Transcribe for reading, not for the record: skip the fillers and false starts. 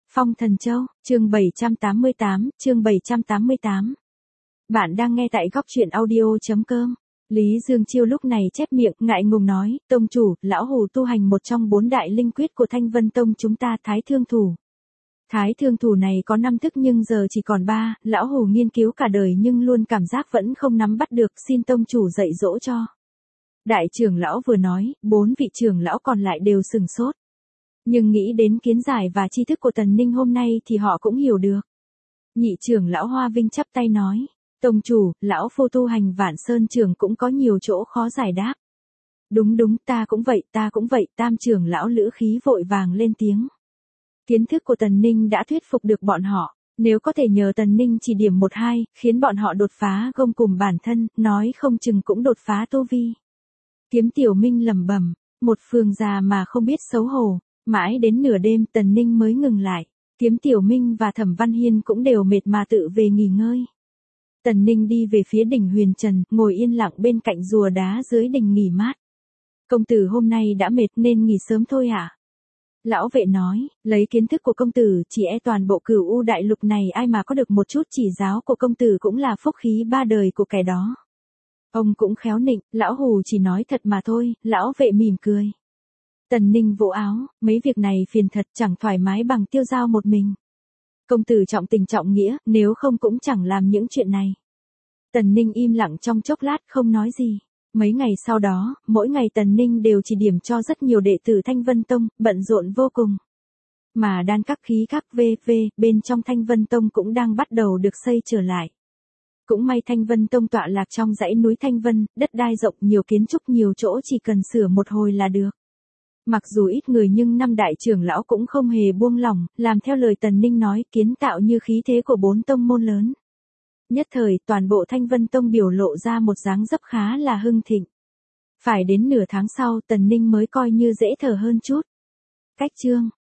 Phong Thần Châu, chương 788. Bạn đang nghe tại góc truyện audio.com. Lý Dương Chiêu lúc này chép miệng, ngại ngùng nói, tông chủ, lão hủ tu hành một trong 4 đại linh quyết của Thanh Vân Tông chúng ta, Thái Thương Thủ. Thái Thương Thủ này có 5 thức nhưng giờ chỉ còn 3, lão hủ nghiên cứu cả đời nhưng luôn cảm giác vẫn không nắm bắt được, xin tông chủ dạy dỗ cho. Đại trưởng lão vừa nói, 4 vị trưởng lão còn lại đều sừng sốt. Nhưng nghĩ đến kiến giải và tri thức của Tần Ninh hôm nay thì họ cũng hiểu được. Nhị trưởng lão Hoa Vinh chắp tay nói, tông chủ, lão phu tu hành Vạn Sơn Trường cũng có nhiều chỗ khó giải đáp. Đúng, ta cũng vậy, tam trưởng lão Lữ Khí vội vàng lên tiếng. Kiến thức của Tần Ninh đã thuyết phục được bọn họ, nếu có thể nhờ Tần Ninh chỉ điểm 1-2, khiến bọn họ đột phá gông cùm bản thân, nói không chừng cũng đột phá tu vi. Kiếm Tiểu Minh lẩm bẩm, một phường già mà không biết xấu hổ. Mãi đến nửa đêm Tần Ninh mới ngừng lại, Kiếm Tiểu Minh và Thẩm Văn Hiên cũng đều mệt mà tự về nghỉ ngơi. Tần Ninh đi về phía đỉnh Huyền Trần, ngồi yên lặng bên cạnh rùa đá dưới đỉnh nghỉ mát. Công tử hôm nay đã mệt nên nghỉ sớm thôi ạ. Lão vệ nói, lấy kiến thức của công tử, chỉ e toàn bộ Cửu U đại lục này ai mà có được một chút chỉ giáo của công tử cũng là phúc khí 3 đời của kẻ đó. Ông cũng khéo nịnh, lão hù chỉ nói thật mà thôi, lão vệ mỉm cười. Tần Ninh vỗ áo, mấy việc này phiền thật, chẳng thoải mái bằng tiêu giao một mình. Công tử trọng tình trọng nghĩa, nếu không cũng chẳng làm những chuyện này. Tần Ninh im lặng trong chốc lát không nói gì. Mấy ngày sau đó, mỗi ngày Tần Ninh đều chỉ điểm cho rất nhiều đệ tử Thanh Vân Tông, bận rộn vô cùng. Mà đan các khí các bên trong Thanh Vân Tông cũng đang bắt đầu được xây trở lại. Cũng may Thanh Vân Tông tọa lạc trong dãy núi Thanh Vân, đất đai rộng nhiều kiến trúc nhiều chỗ chỉ cần sửa một hồi là được. Mặc dù ít người nhưng 5 đại trưởng lão cũng không hề buông lỏng, làm theo lời Tần Ninh nói, kiến tạo như khí thế của 4 tông môn lớn. Nhất thời, toàn bộ Thanh Vân Tông biểu lộ ra một dáng dấp khá là hưng thịnh. Phải đến nửa tháng sau Tần Ninh mới coi như dễ thở hơn chút. Cách chương